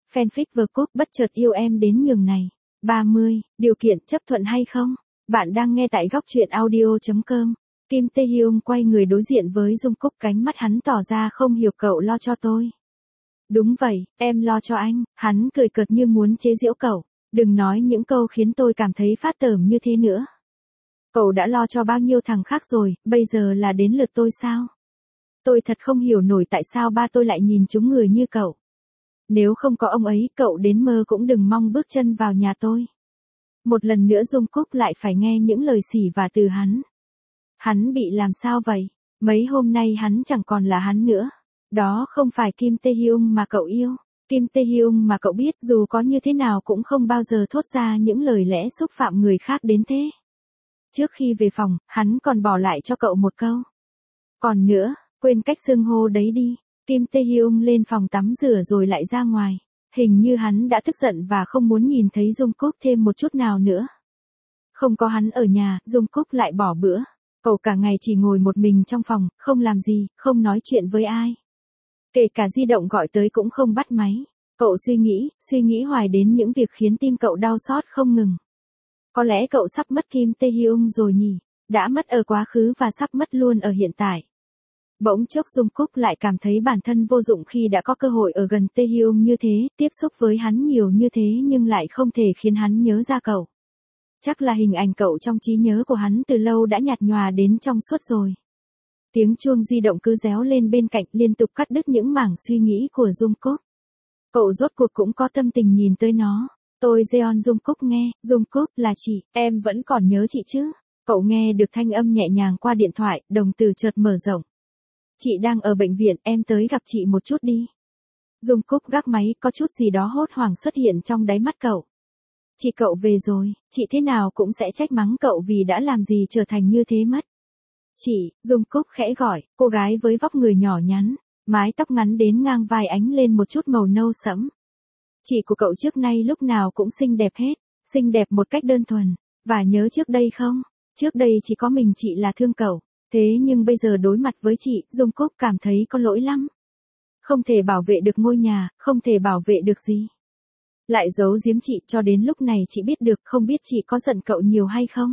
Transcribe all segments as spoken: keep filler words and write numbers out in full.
Fanfic vừa cúp bất chợt yêu em đến nhường này. ba mươi, điều kiện chấp thuận hay không? Bạn đang nghe tại góc truyện audio chấm com. Kim Tae Hyung quay người đối diện với Jungkook, cánh mắt hắn tỏ ra không hiểu. Cậu lo cho tôi. Đúng vậy, em lo cho anh. Hắn cười cợt như muốn chế giễu cậu. Đừng nói những câu khiến tôi cảm thấy phát tởm như thế nữa. Cậu đã lo cho bao nhiêu thằng khác rồi, bây giờ là đến lượt tôi sao? Tôi thật không hiểu nổi tại sao ba tôi lại nhìn chúng người như cậu. Nếu không có ông ấy, cậu đến mơ cũng đừng mong bước chân vào nhà tôi. Một lần nữa Jungkook lại phải nghe những lời xỉ vả từ hắn. Hắn bị làm sao vậy? Mấy hôm nay hắn chẳng còn là hắn nữa. Đó không phải Kim Tae Hyung mà cậu yêu. Kim Tae Hyung mà cậu biết dù có như thế nào cũng không bao giờ thốt ra những lời lẽ xúc phạm người khác đến thế. Trước khi về phòng, hắn còn bỏ lại cho cậu một câu. Còn nữa, quên cách xưng hô đấy đi. Kim Tae Hyung lên phòng tắm rửa rồi lại ra ngoài. Hình như hắn đã tức giận và không muốn nhìn thấy Jungkook thêm một chút nào nữa. Không có hắn ở nhà, Jungkook lại bỏ bữa. Cậu cả ngày chỉ ngồi một mình trong phòng, không làm gì, không nói chuyện với ai. Kể cả di động gọi tới cũng không bắt máy. Cậu suy nghĩ, suy nghĩ hoài đến những việc khiến tim cậu đau xót không ngừng. Có lẽ cậu sắp mất Kim Tae Hyung rồi nhỉ? Đã mất ở quá khứ và sắp mất luôn ở hiện tại. Bỗng chốc Jungkook lại cảm thấy bản thân vô dụng khi đã có cơ hội ở gần Tae Hyung như thế, tiếp xúc với hắn nhiều như thế nhưng lại không thể khiến hắn nhớ ra cậu. Chắc là hình ảnh cậu trong trí nhớ của hắn từ lâu đã nhạt nhòa đến trong suốt rồi. Tiếng chuông di động cứ réo lên bên cạnh liên tục cắt đứt những mảng suy nghĩ của Jungkook. Cậu rốt cuộc cũng có tâm tình nhìn tới nó. Tôi Jeon. Jungkook nghe, Jungkook là chị, em vẫn còn nhớ chị chứ? Cậu nghe được thanh âm nhẹ nhàng qua điện thoại, đồng tử chợt mở rộng. Chị đang ở bệnh viện, em tới gặp chị một chút đi. Jungkook gác máy, có chút gì đó hốt hoảng xuất hiện trong đáy mắt cậu. Chị cậu về rồi, chị thế nào cũng sẽ trách mắng cậu vì đã làm gì trở thành như thế mất. Chị, Jungkook khẽ gọi, cô gái với vóc người nhỏ nhắn, mái tóc ngắn đến ngang vai ánh lên một chút màu nâu sẫm. Chị của cậu trước nay lúc nào cũng xinh đẹp hết, xinh đẹp một cách đơn thuần, và nhớ trước đây không? Trước đây chỉ có mình chị là thương cậu, thế nhưng bây giờ đối mặt với chị, Jungkook cảm thấy có lỗi lắm. Không thể bảo vệ được ngôi nhà, không thể bảo vệ được gì. Lại giấu giếm chị, cho đến lúc này chị biết được, không biết chị có giận cậu nhiều hay không?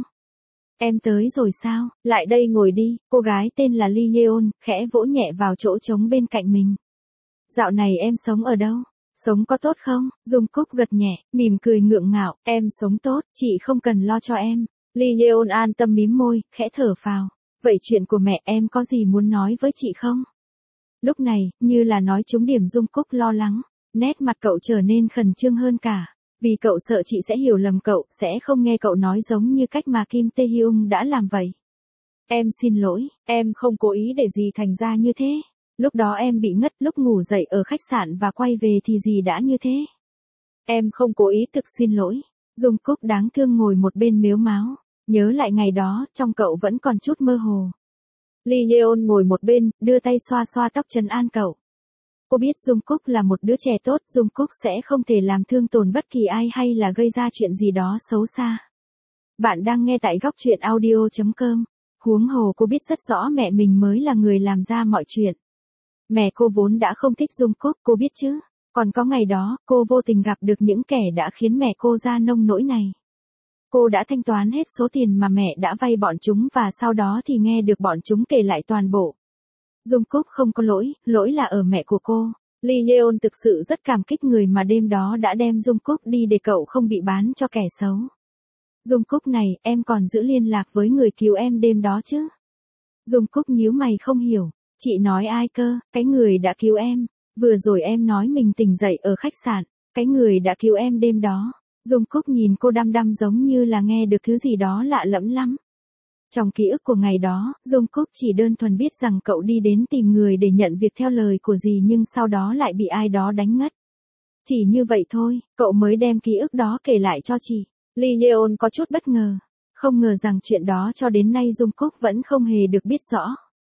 Em tới rồi sao? Lại đây ngồi đi. Cô gái tên là Lee Yeon, khẽ vỗ nhẹ vào chỗ trống bên cạnh mình. Dạo này em sống ở đâu? Sống có tốt không? Jungkook gật nhẹ, mỉm cười ngượng ngạo, em sống tốt, chị không cần lo cho em. Lee Yeon an tâm mím môi, khẽ thở phào. Vậy chuyện của mẹ em có gì muốn nói với chị không? Lúc này, như là nói trúng điểm, Jungkook lo lắng. Nét mặt cậu trở nên khẩn trương hơn cả. Vì cậu sợ chị sẽ hiểu lầm cậu, sẽ không nghe cậu nói giống như cách mà Kim Tae Hyung đã làm vậy. Em xin lỗi, em không cố ý để gì thành ra như thế. Lúc đó em bị ngất, lúc ngủ dậy ở khách sạn và quay về thì gì đã như thế. Em không cố ý, thực xin lỗi. Jungkook đáng thương ngồi một bên mếu máo. Nhớ lại ngày đó, trong cậu vẫn còn chút mơ hồ. Lee Yeon ngồi một bên, đưa tay xoa xoa tóc trấn an cậu. Cô biết Jungkook là một đứa trẻ tốt, Jungkook sẽ không thể làm thương tổn bất kỳ ai hay là gây ra chuyện gì đó xấu xa. Bạn đang nghe tại góc truyện audio chấm com. Huống hồ cô biết rất rõ mẹ mình mới là người làm ra mọi chuyện. Mẹ cô vốn đã không thích Jungkook, cô biết chứ. Còn có ngày đó, cô vô tình gặp được những kẻ đã khiến mẹ cô ra nông nỗi này. Cô đã thanh toán hết số tiền mà mẹ đã vay bọn chúng và sau đó thì nghe được bọn chúng kể lại toàn bộ. Jungkook không có lỗi, lỗi là ở mẹ của cô. Lee Yeon thực sự rất cảm kích người mà đêm đó đã đem Jungkook đi để cậu không bị bán cho kẻ xấu. Jungkook này, em còn giữ liên lạc với người cứu em đêm đó chứ? Jungkook nhíu mày không hiểu. Chị nói ai cơ? Cái người đã cứu em. Vừa rồi em nói mình tỉnh dậy ở khách sạn. Cái người đã cứu em đêm đó. Jungkook nhìn cô đăm đăm giống như là nghe được thứ gì đó lạ lẫm lắm. Trong ký ức của ngày đó, Jungkook chỉ đơn thuần biết rằng cậu đi đến tìm người để nhận việc theo lời của dì nhưng sau đó lại bị ai đó đánh ngất. Chỉ như vậy thôi, cậu mới đem ký ức đó kể lại cho chị. Lee Yeon có chút bất ngờ. Không ngờ rằng chuyện đó cho đến nay Jungkook vẫn không hề được biết rõ.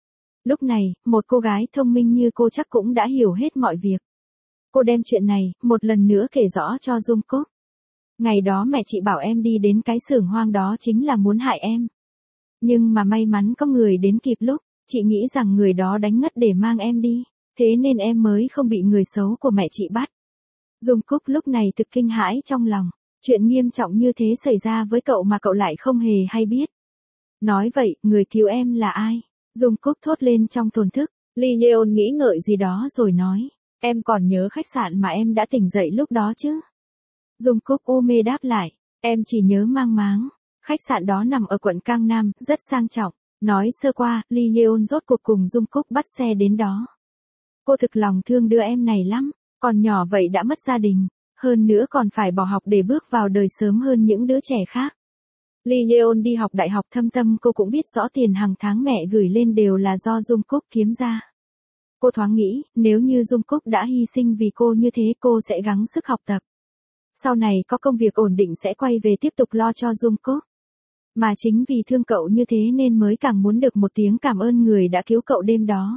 Lúc này, một cô gái thông minh như cô chắc cũng đã hiểu hết mọi việc. Cô đem chuyện này, một lần nữa kể rõ cho Jungkook. Ngày đó mẹ chị bảo em đi đến cái xưởng hoang đó chính là muốn hại em. Nhưng mà may mắn có người đến kịp lúc, chị nghĩ rằng người đó đánh ngất để mang em đi, thế nên em mới không bị người xấu của mẹ chị bắt. Dung Cúc lúc này thực kinh hãi trong lòng. Chuyện nghiêm trọng như thế xảy ra với cậu mà cậu lại không hề hay biết. Nói vậy, người cứu em là ai? Dung Cúc thốt lên trong thổn thức. Lee Yeon nghĩ ngợi gì đó rồi nói. Em còn nhớ khách sạn mà em đã tỉnh dậy lúc đó chứ? Dung Cúc u mê đáp lại. Em chỉ nhớ mang máng. Khách sạn đó nằm ở quận Cang Nam, rất sang trọng. Nói sơ qua, Lee Yeon rốt cuộc cùng Dung Cúc bắt xe đến đó. Cô thực lòng thương đứa em này lắm. Còn nhỏ vậy đã mất gia đình. Hơn nữa còn phải bỏ học để bước vào đời sớm hơn những đứa trẻ khác. Lee Yeon đi học đại học thâm tâm cô cũng biết rõ tiền hàng tháng mẹ gửi lên đều là do Dung Cúc kiếm ra. Cô thoáng nghĩ, nếu như Dung Cúc đã hy sinh vì cô như thế cô sẽ gắng sức học tập. Sau này có công việc ổn định sẽ quay về tiếp tục lo cho Dung Cúc. Mà chính vì thương cậu như thế nên mới càng muốn được một tiếng cảm ơn người đã cứu cậu đêm đó.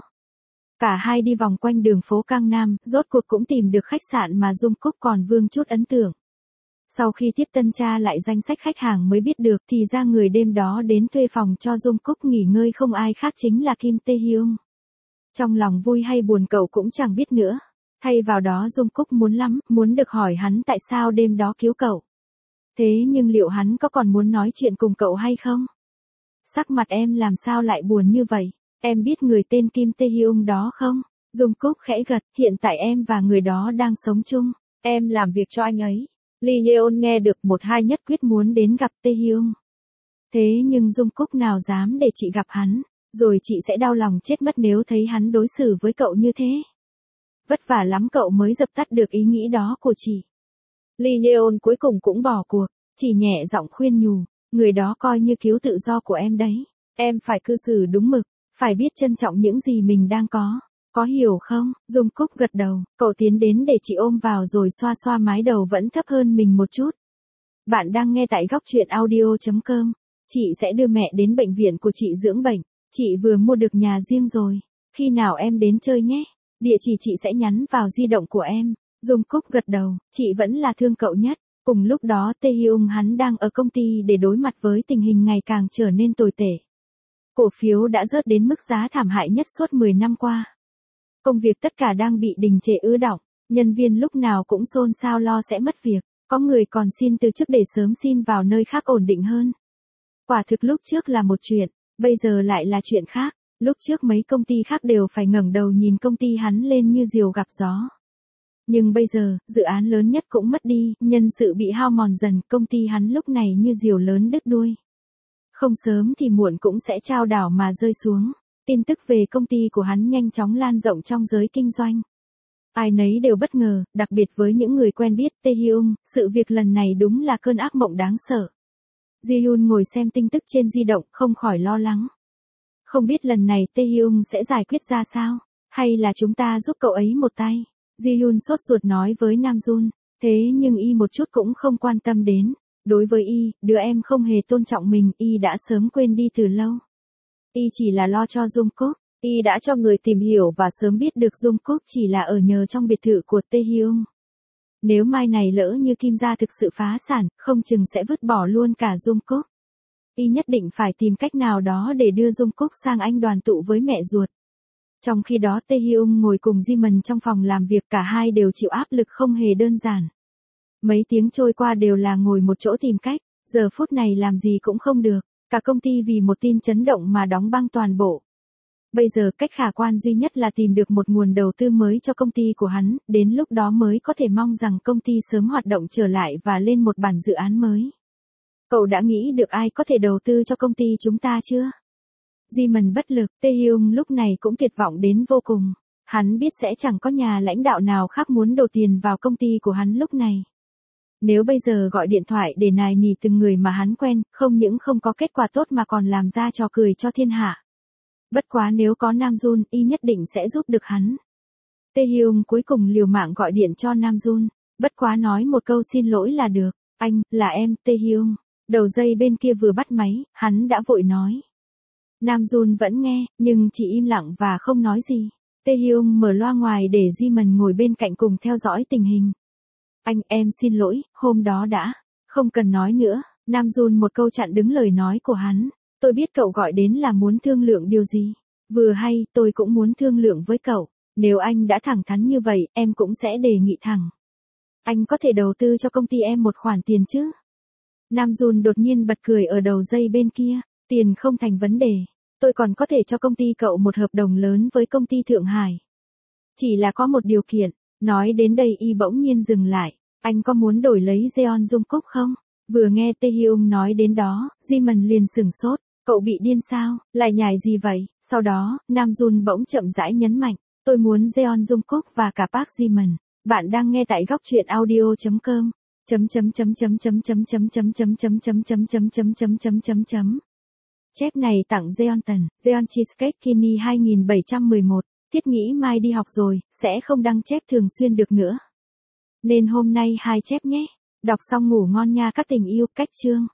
Cả hai đi vòng quanh đường phố Cang Nam, rốt cuộc cũng tìm được khách sạn mà Dung Cúc còn vương chút ấn tượng. Sau khi tiếp tân tra lại danh sách khách hàng mới biết được thì ra người đêm đó đến thuê phòng cho Dung Cúc nghỉ ngơi không ai khác chính là Kim Tae Hyung. Trong lòng vui hay buồn cậu cũng chẳng biết nữa. Thay vào đó Dung Cúc muốn lắm, muốn được hỏi hắn tại sao đêm đó cứu cậu. Thế nhưng liệu hắn có còn muốn nói chuyện cùng cậu hay không? Sắc mặt em làm sao lại buồn như vậy? Em biết người tên Kim Tae Hyung đó không? Dung Cúc khẽ gật, hiện tại em và người đó đang sống chung. Em làm việc cho anh ấy. Lee Yeon nghe được một hai nhất quyết muốn đến gặp Tae Hyung. Thế nhưng Dung Cúc nào dám để chị gặp hắn, rồi chị sẽ đau lòng chết mất nếu thấy hắn đối xử với cậu như thế. Vất vả lắm cậu mới dập tắt được ý nghĩ đó của chị. Lee Yeon cuối cùng cũng bỏ cuộc, chỉ nhẹ giọng khuyên nhủ, người đó coi như cứu tự do của em đấy. Em phải cư xử đúng mực, phải biết trân trọng những gì mình đang có. Có hiểu không? Dung Cúc gật đầu, cậu tiến đến để chị ôm vào rồi xoa xoa mái đầu vẫn thấp hơn mình một chút. Bạn đang nghe tại góc truyện audio chấm com. Chị sẽ đưa mẹ đến bệnh viện của chị dưỡng bệnh. Chị vừa mua được nhà riêng rồi. Khi nào em đến chơi nhé? Địa chỉ chị sẽ nhắn vào di động của em. Dung Cúc gật đầu, chị vẫn là thương cậu nhất. Cùng lúc đó Tae Hyung hắn đang ở công ty để đối mặt với tình hình ngày càng trở nên tồi tệ. Cổ phiếu đã rớt đến mức giá thảm hại nhất suốt mười năm qua. Công việc tất cả đang bị đình trệ ứ đọng, nhân viên lúc nào cũng xôn xao lo sẽ mất việc, có người còn xin từ chức để sớm xin vào nơi khác ổn định hơn. Quả thực lúc trước là một chuyện, bây giờ lại là chuyện khác, lúc trước mấy công ty khác đều phải ngẩng đầu nhìn công ty hắn lên như diều gặp gió. Nhưng bây giờ, dự án lớn nhất cũng mất đi, nhân sự bị hao mòn dần, công ty hắn lúc này như diều lớn đứt đuôi. Không sớm thì muộn cũng sẽ chao đảo mà rơi xuống. Tin tức về công ty của hắn nhanh chóng lan rộng trong giới kinh doanh. Ai nấy đều bất ngờ, đặc biệt với những người quen biết Tae Hyung, sự việc lần này đúng là cơn ác mộng đáng sợ. Ji-hyun ngồi xem tin tức trên di động, không khỏi lo lắng. Không biết lần này Tae Hyung sẽ giải quyết ra sao, hay là chúng ta giúp cậu ấy một tay. Ji-hyun sốt ruột nói với Nam Jun, thế nhưng y một chút cũng không quan tâm đến. Đối với y, đứa em không hề tôn trọng mình, y đã sớm quên đi từ lâu. Y chỉ là lo cho Dung Cúc, y đã cho người tìm hiểu và sớm biết được Dung Cúc chỉ là ở nhờ trong biệt thự của Tae Hyung. Nếu mai này lỡ như Kim gia thực sự phá sản, không chừng sẽ vứt bỏ luôn cả Dung Cúc. Y nhất định phải tìm cách nào đó để đưa Dung Cúc sang Anh đoàn tụ với mẹ ruột. Trong khi đó Tae Hyung ngồi cùng Ji-man trong phòng làm việc, cả hai đều chịu áp lực không hề đơn giản. Mấy tiếng trôi qua đều là ngồi một chỗ tìm cách, giờ phút này làm gì cũng không được. Cả công ty vì một tin chấn động mà đóng băng toàn bộ. Bây giờ cách khả quan duy nhất là tìm được một nguồn đầu tư mới cho công ty của hắn, đến lúc đó mới có thể mong rằng công ty sớm hoạt động trở lại và lên một bản dự án mới. Cậu đã nghĩ được ai có thể đầu tư cho công ty chúng ta chưa? Ji-man bất lực, Tae Hyung lúc này cũng tuyệt vọng đến vô cùng. Hắn biết sẽ chẳng có nhà lãnh đạo nào khác muốn đổ tiền vào công ty của hắn lúc này. Nếu bây giờ gọi điện thoại để nài nỉ từng người mà hắn quen, không những không có kết quả tốt mà còn làm ra trò cười cho thiên hạ. Bất quá nếu có Nam Jun, y nhất định sẽ giúp được hắn. Tae Hyung cuối cùng liều mạng gọi điện cho Nam Jun, bất quá nói một câu xin lỗi là được. Anh, là em, Tae Hyung. Đầu dây bên kia vừa bắt máy, hắn đã vội nói. Nam Jun vẫn nghe, nhưng chỉ im lặng và không nói gì. Tae Hyung mở loa ngoài để Ji-man ngồi bên cạnh cùng theo dõi tình hình. Anh, em xin lỗi, hôm đó đã. Không cần nói nữa, Nam Jun một câu chặn đứng lời nói của hắn. Tôi biết cậu gọi đến là muốn thương lượng điều gì. Vừa hay, tôi cũng muốn thương lượng với cậu. Nếu anh đã thẳng thắn như vậy, em cũng sẽ đề nghị thẳng. Anh có thể đầu tư cho công ty em một khoản tiền chứ? Nam Jun đột nhiên bật cười ở đầu dây bên kia. Tiền không thành vấn đề. Tôi còn có thể cho công ty cậu một hợp đồng lớn với công ty Thượng Hải. Chỉ là có một điều kiện. Nói đến đây y bỗng nhiên dừng lại. Anh có muốn đổi lấy Jeon Jungkook không? Vừa nghe Taehyung nói đến đó, Jimin liền sửng sốt. Cậu bị điên sao? Lại nhảy gì vậy? Sau đó, Nam Jun bỗng chậm rãi nhấn mạnh. Tôi muốn Jeon Jungkook và cả Park Jimin. Bạn đang nghe tại góc truyện audio chấm com. Chấm chấm chấm chấm chấm chấm chấm chấm chấm chấm chấm chấm chấm chấm chấm chấm chấm chấm. Chép này tặng Jeonton, Jeon Cheesecake Kini hai bảy một một. Thiết nghĩ mai đi học rồi, sẽ không đăng chép thường xuyên được nữa. Nên hôm nay hai chép nhé. Đọc xong ngủ ngon nha các tình yêu, cách chương.